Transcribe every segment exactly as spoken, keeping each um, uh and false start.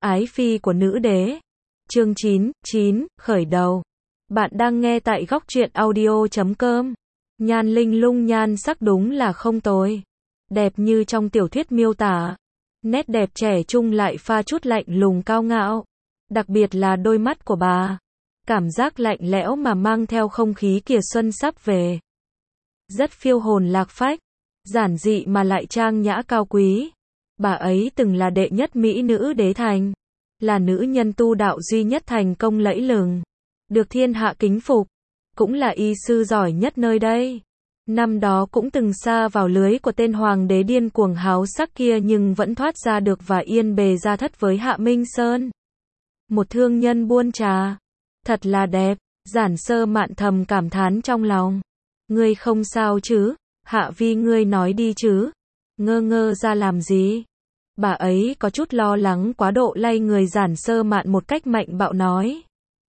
Ái phi của nữ đế. Chương chín, chín, khởi đầu. Bạn đang nghe tại góc truyện audio chấm com. Nhan Linh Lung nhan sắc đúng là không tồi. Đẹp như trong tiểu thuyết miêu tả. Nét đẹp trẻ trung lại pha chút lạnh lùng cao ngạo. Đặc biệt là đôi mắt của bà. Cảm giác lạnh lẽo mà mang theo không khí kìa xuân sắp về. Rất phiêu hồn lạc phách. Giản dị mà lại trang nhã cao quý. Bà ấy từng là đệ nhất mỹ nữ đế thành. Là nữ nhân tu đạo duy nhất thành công lẫy lừng. Được thiên hạ kính phục. Cũng là y sư giỏi nhất nơi đây. Năm đó cũng từng sa vào lưới của tên hoàng đế điên cuồng háo sắc kia nhưng vẫn thoát ra được và yên bề gia thất với Hạ Minh Sơn. Một thương nhân buôn trà. Thật là đẹp. Giản Sơ Mạn thầm cảm thán trong lòng. Ngươi không sao chứ? Hạ vi ngươi nói đi chứ? Ngơ ngơ ra làm gì? Bà ấy có chút lo lắng quá độ lay người Giản Sơ Mạn một cách mạnh bạo nói.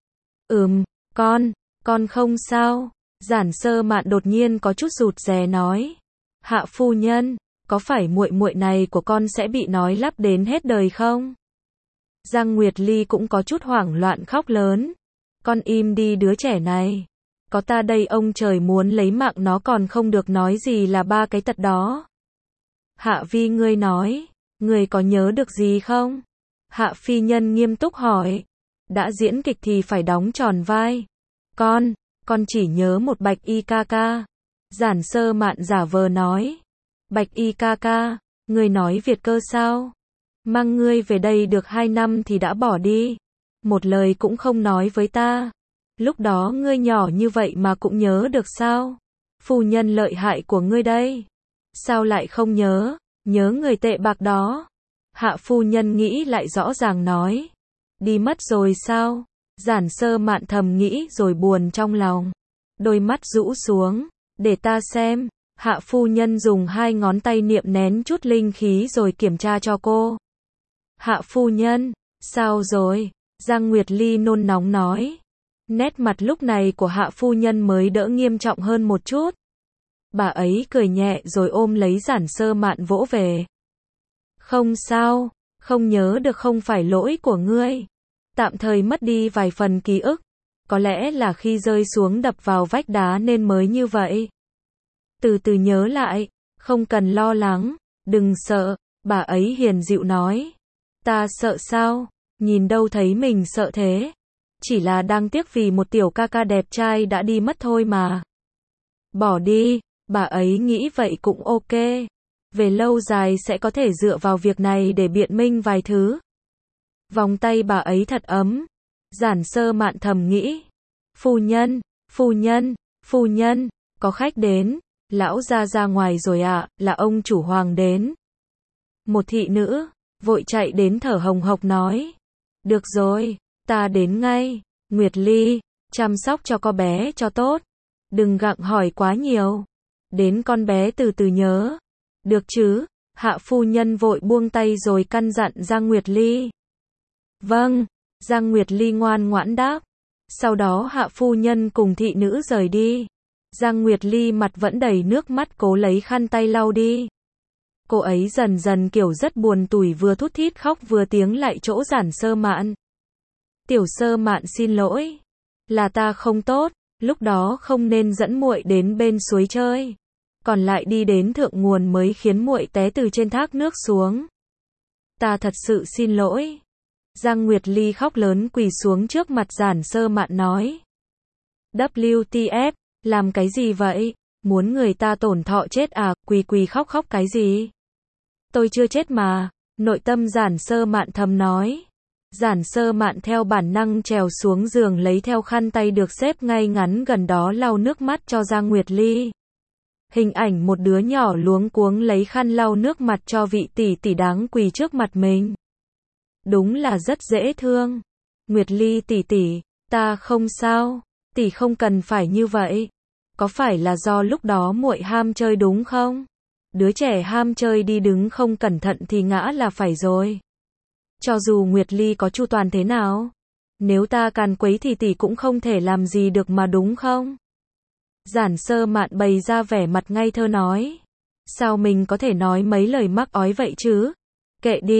Ừm, con, con không sao. Giản Sơ Mạn đột nhiên có chút rụt rè nói. Hạ phu nhân, có phải muội muội này của con sẽ bị nói lắp đến hết đời không? Giang Nguyệt Ly cũng có chút hoảng loạn khóc lớn. Con im đi đứa trẻ này. Có ta đây ông trời muốn lấy mạng nó còn không được nói gì là ba cái tật đó. Hạ vi ngươi nói, ngươi có nhớ được gì không? Hạ phi nhân nghiêm túc hỏi. Đã diễn kịch thì phải đóng tròn vai. Con, con chỉ nhớ một Bạch Y ca ca. Giản Sơ Mạn giả vờ nói. Bạch Y ca ca, ngươi nói Việt cơ sao? Mang ngươi về đây được hai năm thì đã bỏ đi. Một lời cũng không nói với ta. Lúc đó ngươi nhỏ như vậy mà cũng nhớ được sao? Phu nhân lợi hại của ngươi đây. Sao lại không nhớ? Nhớ người tệ bạc đó. Hạ phu nhân nghĩ lại rõ ràng nói. Đi mất rồi sao? Giản Sơ Mạn thầm nghĩ rồi buồn trong lòng. Đôi mắt rũ xuống. Để ta xem. Hạ phu nhân dùng hai ngón tay niệm nén chút linh khí rồi kiểm tra cho cô. Hạ phu nhân, sao rồi? Giang Nguyệt Ly nôn nóng nói. Nét mặt lúc này của hạ phu nhân mới đỡ nghiêm trọng hơn một chút. Bà ấy cười nhẹ rồi ôm lấy Giản Sơ Mạn vỗ về. Không sao, không nhớ được không phải lỗi của ngươi. Tạm thời mất đi vài phần ký ức. Có lẽ là khi rơi xuống đập vào vách đá nên mới như vậy. Từ từ nhớ lại, không cần lo lắng, đừng sợ, bà ấy hiền dịu nói. Ta sợ sao? Nhìn đâu thấy mình sợ thế. Chỉ là đang tiếc vì một tiểu ca ca đẹp trai đã đi mất thôi mà. Bỏ đi, bà ấy nghĩ vậy cũng ok. Về lâu dài sẽ có thể dựa vào việc này để biện minh vài thứ. Vòng tay bà ấy thật ấm. Giản Sơ Mạn thầm nghĩ. Phu nhân, phu nhân, phu nhân, có khách đến. Lão ra ra ngoài rồi ạ, à, là ông chủ hoàng đến. Một thị nữ, vội chạy đến thở hồng hộc nói. Được rồi, ta đến ngay. Nguyệt Ly, chăm sóc cho con bé cho tốt. Đừng gặng hỏi quá nhiều. Đến con bé từ từ nhớ. Được chứ? Hạ phu nhân vội buông tay rồi căn dặn Giang Nguyệt Ly. Vâng, Giang Nguyệt Ly ngoan ngoãn đáp. Sau đó hạ phu nhân cùng thị nữ rời đi. Giang Nguyệt Ly mặt vẫn đầy nước mắt cố lấy khăn tay lau đi. Cô ấy dần dần kiểu rất buồn tủi vừa thút thít khóc vừa tiếng lại chỗ Giản Sơ Mạn. Tiểu Sơ Mạn xin lỗi. Là ta không tốt, lúc đó không nên dẫn muội đến bên suối chơi. Còn lại đi đến thượng nguồn mới khiến muội té từ trên thác nước xuống. Ta thật sự xin lỗi. Giang Nguyệt Ly khóc lớn quỳ xuống trước mặt Giản Sơ Mạn nói. vê kép tê, làm cái gì vậy? Muốn người ta tổn thọ chết à? Quỳ quỳ khóc khóc cái gì? Tôi chưa chết mà. Nội tâm Giản Sơ Mạn thầm nói. Giản Sơ Mạn theo bản năng trèo xuống giường lấy theo khăn tay được xếp ngay ngắn gần đó lau nước mắt cho Giang Nguyệt Ly. Hình ảnh một đứa nhỏ luống cuống lấy khăn lau nước mặt cho vị tỷ tỷ đáng quỳ trước mặt mình. Đúng là rất dễ thương. Nguyệt Ly tỷ tỷ, ta không sao, tỷ không cần phải như vậy. Có phải là do lúc đó muội ham chơi đúng không? Đứa trẻ ham chơi đi đứng không cẩn thận thì ngã là phải rồi. Cho dù Nguyệt Ly có chu toàn thế nào, nếu ta càn quấy thì tỷ cũng không thể làm gì được mà đúng không? Giản Sơ Mạn bày ra vẻ mặt ngây thơ nói. Sao mình có thể nói mấy lời mắc ói vậy chứ? Kệ đi,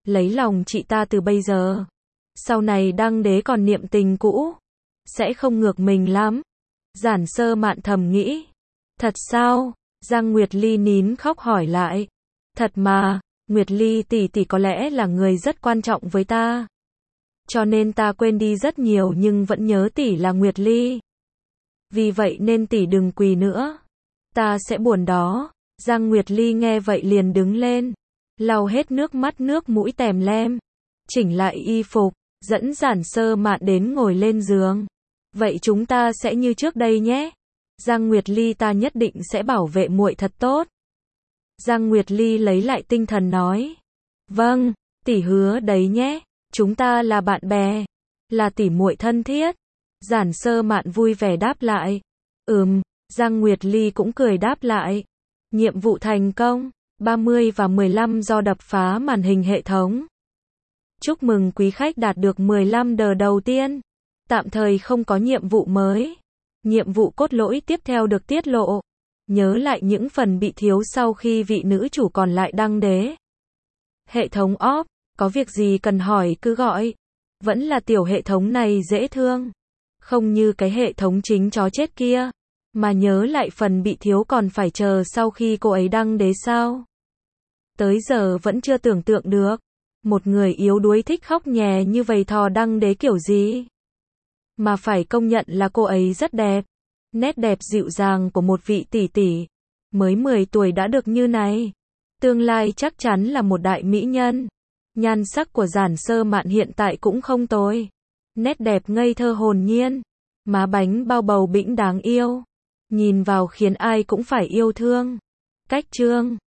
lấy lòng chị ta từ bây giờ. Sau này đăng đế còn niệm tình cũ, sẽ không ngược mình lắm. Giản Sơ Mạn thầm nghĩ. Thật sao? Giang Nguyệt Ly nín khóc hỏi lại. Thật mà, Nguyệt Ly tỷ tỷ có lẽ là người rất quan trọng với ta. Cho nên ta quên đi rất nhiều nhưng vẫn nhớ tỷ là Nguyệt Ly. Vì vậy nên tỷ đừng quỳ nữa. Ta sẽ buồn đó. Giang Nguyệt Ly nghe vậy liền đứng lên, lau hết nước mắt nước mũi tèm lem, chỉnh lại y phục, dẫn Giản Sơ Mạn đến ngồi lên giường. Vậy chúng ta sẽ như trước đây nhé. Giang Nguyệt Ly, ta nhất định sẽ bảo vệ muội thật tốt. Giang Nguyệt Ly lấy lại tinh thần nói. Vâng, tỷ hứa đấy nhé. Chúng ta là bạn bè, là tỷ muội thân thiết. Giản Sơ Mạn vui vẻ đáp lại. Ừm, Giang Nguyệt Ly cũng cười đáp lại. Nhiệm vụ thành công, ba mươi và mười lăm do đập phá màn hình hệ thống. Chúc mừng quý khách đạt được mười lăm đờ đầu tiên. Tạm thời không có nhiệm vụ mới. Nhiệm vụ cốt lõi tiếp theo được tiết lộ. Nhớ lại những phần bị thiếu sau khi vị nữ chủ còn lại đăng đế. Hệ thống off, có việc gì cần hỏi cứ gọi. Vẫn là tiểu hệ thống này dễ thương. Không như cái hệ thống chính chó chết kia. Mà nhớ lại phần bị thiếu còn phải chờ sau khi cô ấy đăng đế sao? Tới giờ vẫn chưa tưởng tượng được. Một người yếu đuối thích khóc nhè như vậy thò đăng đế kiểu gì? Mà phải công nhận là cô ấy rất đẹp. Nét đẹp dịu dàng của một vị tỷ tỷ. Mới mười tuổi đã được như này. Tương lai chắc chắn là một đại mỹ nhân. Nhan sắc của Giản Sơ Mạn hiện tại cũng không tồi. Nét đẹp ngây thơ hồn nhiên. Má bánh bao bầu bĩnh đáng yêu. Nhìn vào khiến ai cũng phải yêu thương. Cách chương